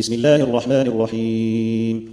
بسم الله الرحمن الرحيم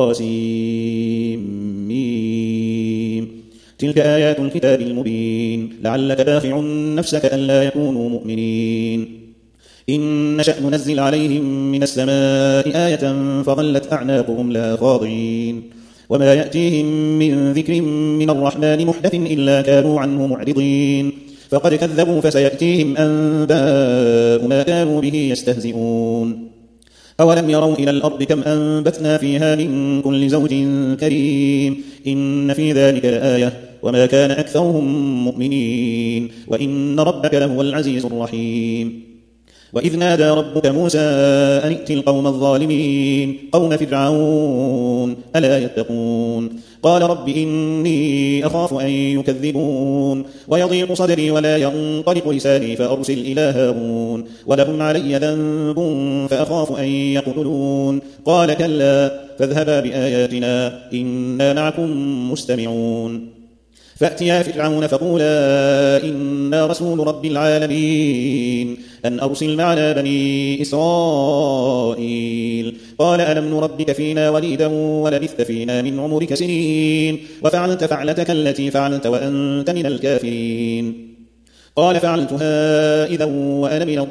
طاسيم تلك آيات الكتاب المبين لعلك باخع نفسك ألا يكونوا مؤمنين إن نشأ ننزل عليهم من السماء آية فظلت أعناقهم لا خاضعين وما يأتيهم من ذكر من الرحمن محدث إلا كانوا عنه معرضين فقد كذبوا فسيأتيهم أنباء ما كانوا به يستهزئون أولم يروا إلى الأرض كم أنبتنا فيها من كل زوج كريم إن في ذلك لآية وما كان أكثرهم مؤمنين وإن ربك لهو العزيز الرحيم وإذ نادى ربك موسى أن ائت القوم الظالمين قوم فرعون ألا يتقون قال رب إني أخاف أن يكذبون ويضيق صدري ولا ينطلق لساني فأرسل إلى هارون ولهم علي ذنب فأخاف أن يقتلون قال كلا فاذهبا بآياتنا إنا معكم مستمعون فأتيا فرعون فقولا إنا رسول رب العالمين أن أرسل معنا بني إسرائيل قال ألم نربك فينا وليدا ولبثت فينا من عمرك سنين وفعلت فعلتك التي فعلت وأنت من الكافرين قال فعلتها إذا وأنا من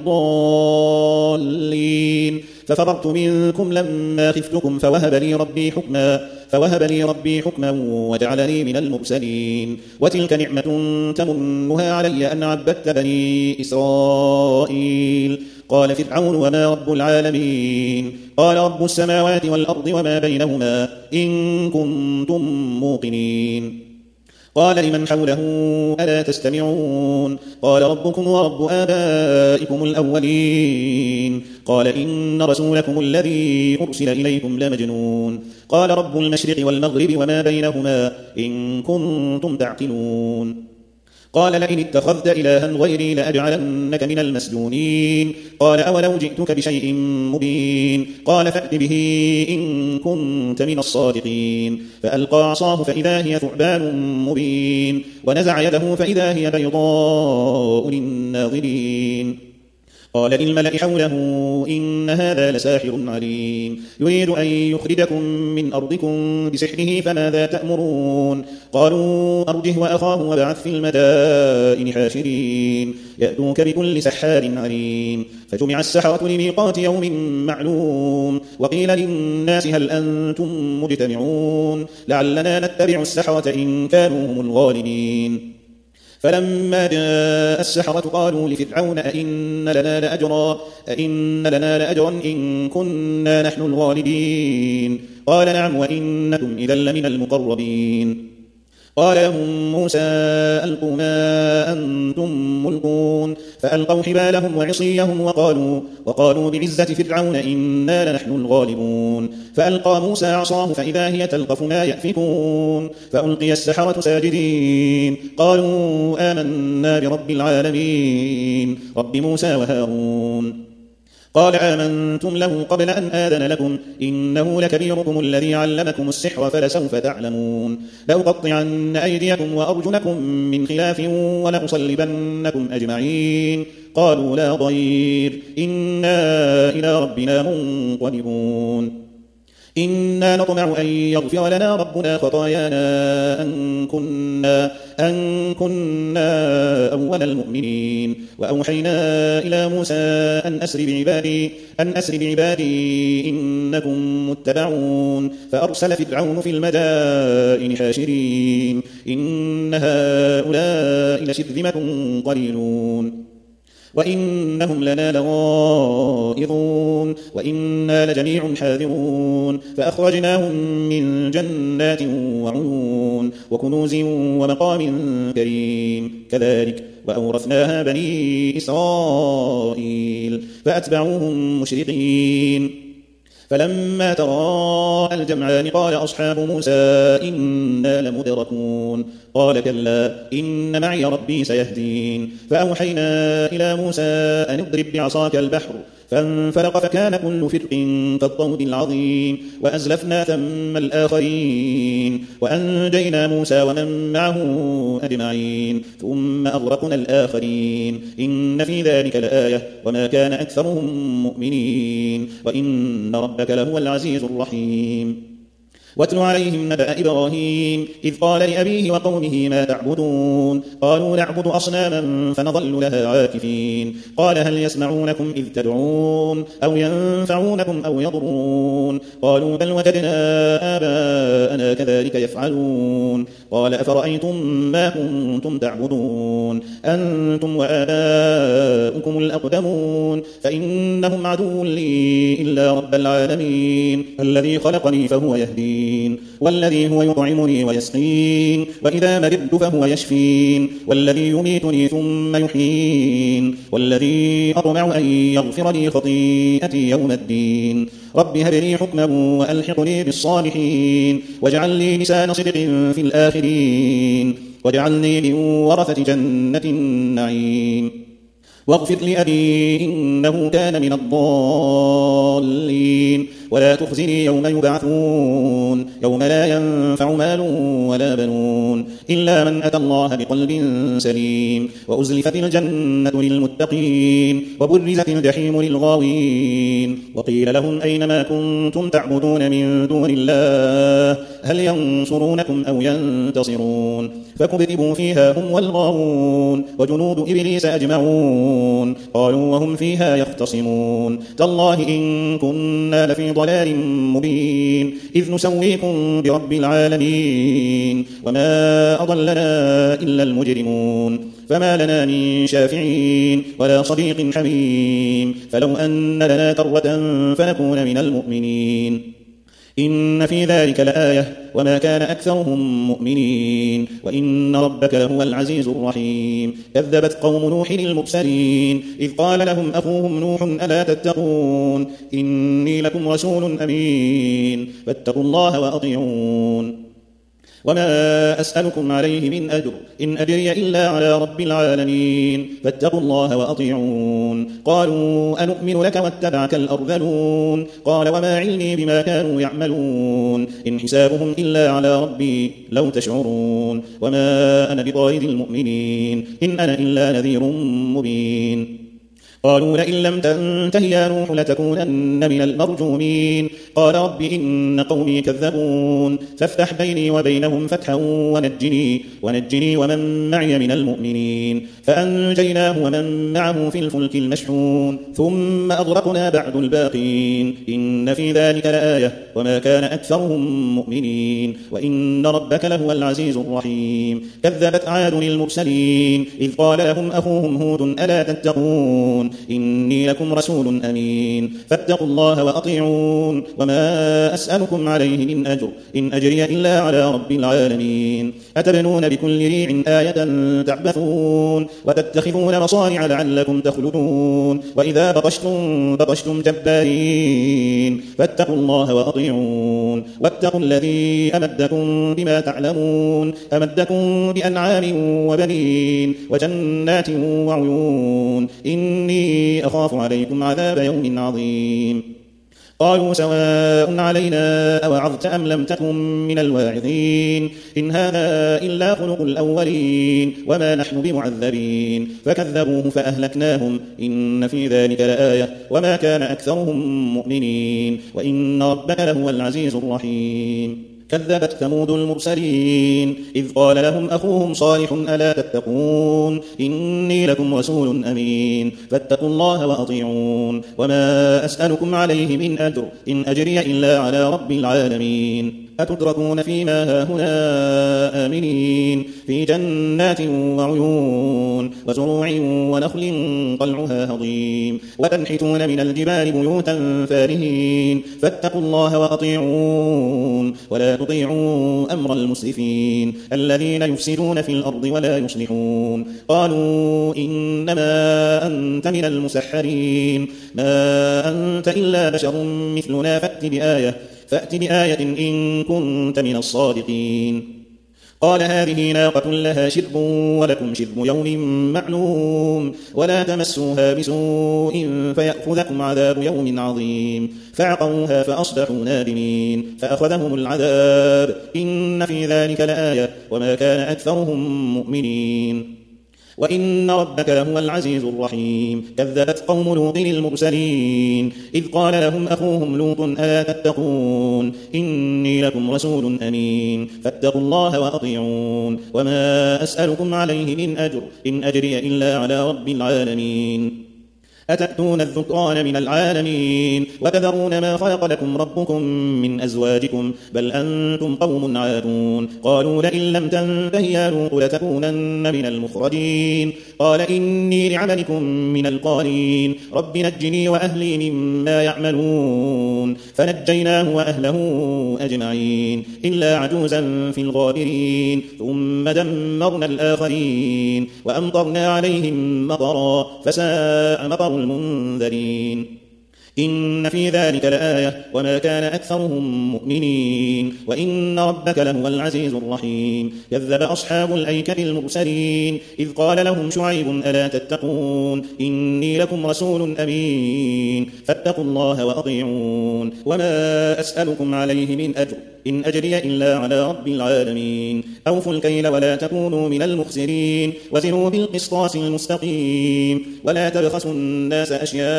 الضالين ففررت منكم لما خفتكم فوهب لي ربي حكما وجعلني من المرسلين وتلك نعمة تمنها علي أن عبدت بني إسرائيل قال فرعون وما رب العالمين قال رب السماوات والأرض وما بينهما إن كنتم موقنين قال لمن حوله ألا تستمعون قال ربكم ورب آبائكم الأولين قال إن رسولكم الذي أرسل إليكم لمجنون قال رب المشرق والمغرب وما بينهما إن كنتم تعقلون قال لئن اتخذت إلها غيري لأجعلنك من المسجونين قال أولو جئتك بشيء مبين قال فأت به إن كنت من الصادقين فألقى عصاه فإذا هي ثعبان مبين ونزع يده فإذا هي بيضاء للناظرين قال للملأ حوله إن هذا لساحر عليم يريد أن يخرجكم من أرضكم بسحره فماذا تأمرون قالوا أرجه وأخاه وابعث في المدائن حاشرين يأتوك بكل سحار عليم فجمع السحرة لميقات يوم معلوم وقيل للناس هل أنتم مجتمعون لعلنا نتبع السحرة إن كانوا هم الغالبين فلما جاء السحرة قالوا لفرعون أئن لنا لأجرا إن كنا نحن الغالبين قال نعم وإنكم إذا لمن المقربين قال لهم موسى ألقوا ما أنتم ملقون فألقوا حبالهم وعصيهم وقالوا بعزة فرعون إنا لنحن الغالبون فألقى موسى عصاه فإذا هي تلقف ما يأفكون فألقي السحرة ساجدين قالوا آمنا برب العالمين رب موسى وهارون قال آمنتم له قبل أن آذن لكم إنه لكبيركم الذي علمكم السحر فلسوف تعلمون لأقطعن أيديكم وأرجلكم من خلاف ولأصلبنكم أجمعين قالوا لا ضير إنا إلى ربنا منقلبون إنا نطمع أن يغفر لنا ربنا خطايانا أن كنا أول المؤمنين وأوحينا إلى موسى أن أسر بعبادي إنكم متبعون فأرسل فرعون في المدائن حاشرين إن هؤلاء لشرذمة قليلون وإنهم لنا لغائظون وإنا لجميع حاذرون فأخرجناهم من جنات وعيون وكنوز ومقام كريم كذلك وأورثناها بني إسرائيل فأتبعوهم مشرقين فلما تراءى الجمعان قال أصحاب موسى إنا لمدركون قال كلا إن معي ربي سيهدين فأوحينا إلى موسى أن اضرب بعصاك البحر فانفلق فكان كل فرق كالطود العظيم وأزلفنا ثم الآخرين وأنجينا موسى ومن معه أجمعين ثم أغرقنا الآخرين إن في ذلك لآية وما كان أكثرهم مؤمنين وإن ربك لهو العزيز الرحيم واتل عليهم نبأ إبراهيم إذ قال لأبيه وقومه ما تعبدون قالوا نعبد أصناما فنظل لها عاكفين قال هل يسمعونكم إذ تدعون أو ينفعونكم أو يضرون قالوا بل وجدنا آباءنا كذلك يفعلون قال أفرأيتم ما كنتم تعبدون أنتم وآباؤكم الأقدمون فإنهم عدو لي إلا رب العالمين الذي خلقني فهو يهدين والذي هو يطعمني ويسقين وإذا مرضت فهو يشفين والذي يميتني ثم يحيين والذي أطمع أن يغفر لي خطيئتي يوم الدين رب هب لي حكما وألحقني بالصالحين واجعل لي لسان صدق في الآخرين واجعلني من ورثة جنة النعيم واغفر لأبي إنه كان من الضالين ولا تخزني يوم يبعثون يوم لا ينفع مال ولا بنون إلا من أتى الله بقلب سليم وأزلفت الجنة للمتقين وبرزت الجحيم للغاوين وقيل لهم أين ما كنتم تعبدون من دون الله هل ينصرونكم أو ينتصرون فكبكبوا فيها هم والغاوون وجنود إبليس أجمعون قالوا وهم فيها يختصمون تالله إن كنا لفي ضلال مبين إذ نسويكم برب العالمين وما أضلنا إلا المجرمون فما لنا من شافعين ولا صديق حميم فلو أن لنا كرة فنكون من المؤمنين إن في ذلك لآية وما كان أكثرهم مؤمنين وإن ربك لهو العزيز الرحيم كذبت قوم نوح المرسلين إذ قال لهم أخوهم نوح ألا تتقون إني لكم رسول أمين فاتقوا الله وأطيعون وما أسألكم عليه من أجر إن أجري إلا على رب العالمين فاتقوا الله وأطيعون قالوا أنؤمن لك واتبعك الأرذلون قال وما علمي بما كانوا يعملون إن حسابهم إلا على ربي لو تشعرون وما أنا بطارد المؤمنين إن أنا إلا نذير مبين قالوا لئن لم تنته يا نوح لتكونن من المرجومين قال رب إن قومي كذبون فافتح بيني وبينهم فتحا ونجني ومن معي من المؤمنين فأنجيناه ومن معه في الفلك المشحون ثم أغرقنا بعد الباقين إن في ذلك لآية وما كان أكثرهم مؤمنين وإن ربك لهو العزيز الرحيم كذبت عاد المرسلين إذ قال لهم أخوهم هود ألا تتقون إني لكم رسول أمين فاتقوا الله وأطيعون وما أسألكم عليه من أجر إن أجري إلا على رب العالمين أتبنون بكل ريع آية تعبثون وتتخذون مصانع لعلكم تخلدون وإذا بطشتم جبارين فاتقوا الله وأطيعون واتقوا الذي أمدكم بما تعلمون أمدكم بأنعام وبنين وجنات وعيون إني أخاف عليكم عذاب يوم عظيم قالوا سواء علينا أوعظت أم لم تكن من الواعظين إن هذا إلا خلق الأولين وما نحن بمعذبين فكذبوه فأهلكناهم إن في ذلك لآية وما كان أكثرهم مؤمنين وإن ربك لهو العزيز الرحيم كذبت ثمود المرسلين إذ قال لهم أخوهم صالح ألا تتقون إني لكم رسول أمين فاتقوا الله وأطيعون وما أسألكم عليه من أجر إن أجري إلا على رب العالمين أتتركون فيما هاهنا آمنين في جنات وعيون وزروع ونخل طلعها هضيم وتنحتون من الجبال بيوتا فارهين فاتقوا الله وأطيعون ولا تطيعوا أمر المسرفين الذين يفسدون في الأرض ولا يصلحون قالوا إنما أنت من المسحرين ما أنت إلا بشر مثلنا فأت بآية إن كنت من الصادقين قال هذه ناقة لها شرب ولكم شرب يوم معلوم ولا تمسوها بسوء فيأخذكم عذاب يوم عظيم فعقروها فأصبحوا نادمين فأخذهم العذاب إن في ذلك لآية وما كان أكثرهم مؤمنين وإن ربك لهو العزيز الرحيم كذبت قوم لوط المرسلين إذ قال لهم أخوهم لوط ألا تتقون إني لكم رسول أمين فاتقوا الله وأطيعون وما أسألكم عليه من أجر إن أجري إلا على رب العالمين أتأتون الذكران من العالمين وتذرون ما خلق لكم ربكم من أزواجكم بل أنتم قوم عادون قالوا لئن لم تنته يا لوط لتكونن من المخرجين قال إني لعملكم من القالين رب نجني وأهلي مما يعملون فنجيناه وأهله أجمعين إلا عجوزا في الغابرين ثم دمرنا الآخرين وأمطرنا عليهم مطرا فساء مطر المنذرين إن في ذلك لآية وما كان أكثرهم مؤمنين وإن ربك لهو العزيز الرحيم كذب أصحاب الأيكة المرسلين إذ قال لهم شعيب ألا تتقون إني لكم رسول أمين فاتقوا الله وأطيعون وما أسألكم عليه من أجر إن أجري إلا على رب العالمين أوفوا الكيل ولا تكونوا من المخسرين وزنوا بالقسطاس المستقيم ولا تبخسوا الناس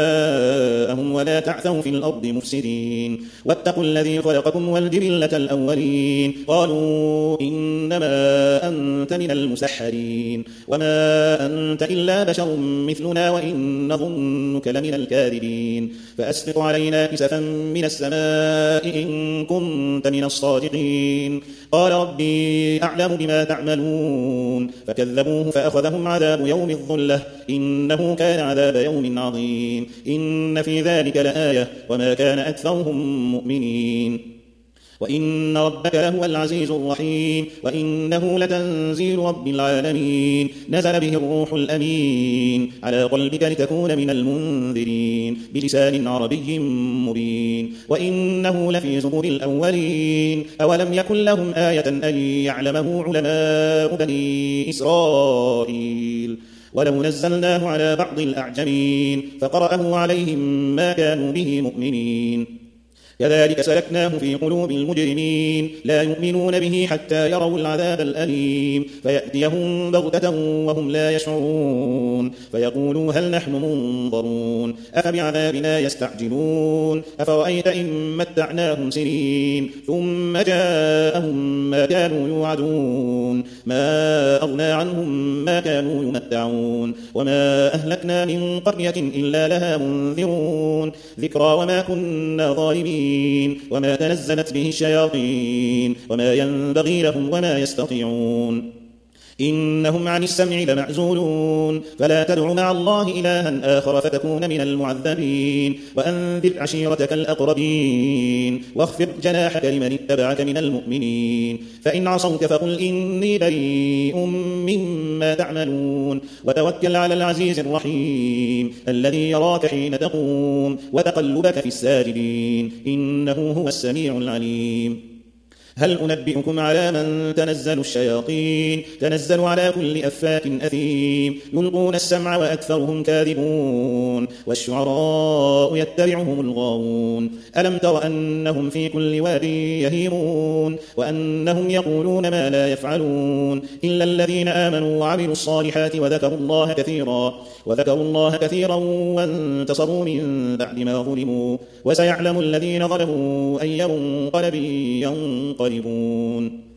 أشياءهم ولا تعثوا في الأرض مفسدين واتقوا الذي خلقكم والجبلة الأولين قالوا إنما أنت من المسحرين وما أنت إلا بشر مثلنا وإن نظنك لمن الكاذبين فأسقط علينا كسفا من السماء إن كنت من الصادقين قال ربي أعلم بما تعملون فكذبوه فأخذهم عذاب يوم الظلة إنه كان عذاب يوم عظيم إن في ذلك لآية وما كان أكثرهم مؤمنين وإن ربك لهو العزيز الرحيم وإنه لتنزيل رب العالمين نزل به الروح الأمين على قلبك لتكون من المنذرين بلسان عربي مبين وإنه لفي زبر الأولين أولم يكن لهم آية أن يعلمه علماء بني إسرائيل ولو نزلناه على بعض الأعجمين فقرأه عليهم ما كانوا به مؤمنين كذلك سلكناه في قلوب المجرمين لا يؤمنون به حتى يروا العذاب الأليم فيأتيهم بغتة وهم لا يشعرون فيقولوا هل نحن منظرون أفبعذابنا يستعجلون أفرأيت إن متعناهم سنين ثم جاءهم ما كانوا يوعدون ما أغنى عنهم ما كانوا يمتعون وما أهلكنا من قرية إلا لها منذرون ذكرى وما كنا ظالمين وما تنزلت به الشياطين وما ينبغي لهم وما يستطيعون إنهم عن السمع لمعزولون فلا تدع مع الله إلها آخر فتكون من المعذبين وأنذر عشيرتك الأقربين واخفض جناحك لمن اتبعك من المؤمنين فإن عصوك فقل إني بريء مما تعملون وتوكل على العزيز الرحيم الذي يراك حين تقوم وتقلبك في الساجدين إنه هو السميع العليم هل أنبئكم على من تنزل الشياطين تنزل على كل أفاك أثيم يلقون السمع وأكثرهم كاذبون والشعراء يتبعهم الغاوون ألم تر أنهم في كل واد يهيمون وأنهم يقولون ما لا يفعلون إلا الذين آمنوا وعملوا الصالحات وذكروا الله كثيرا وانتصروا من بعد ما ظلموا وسيعلم الذين ظلموا أي منقلب ينقلبون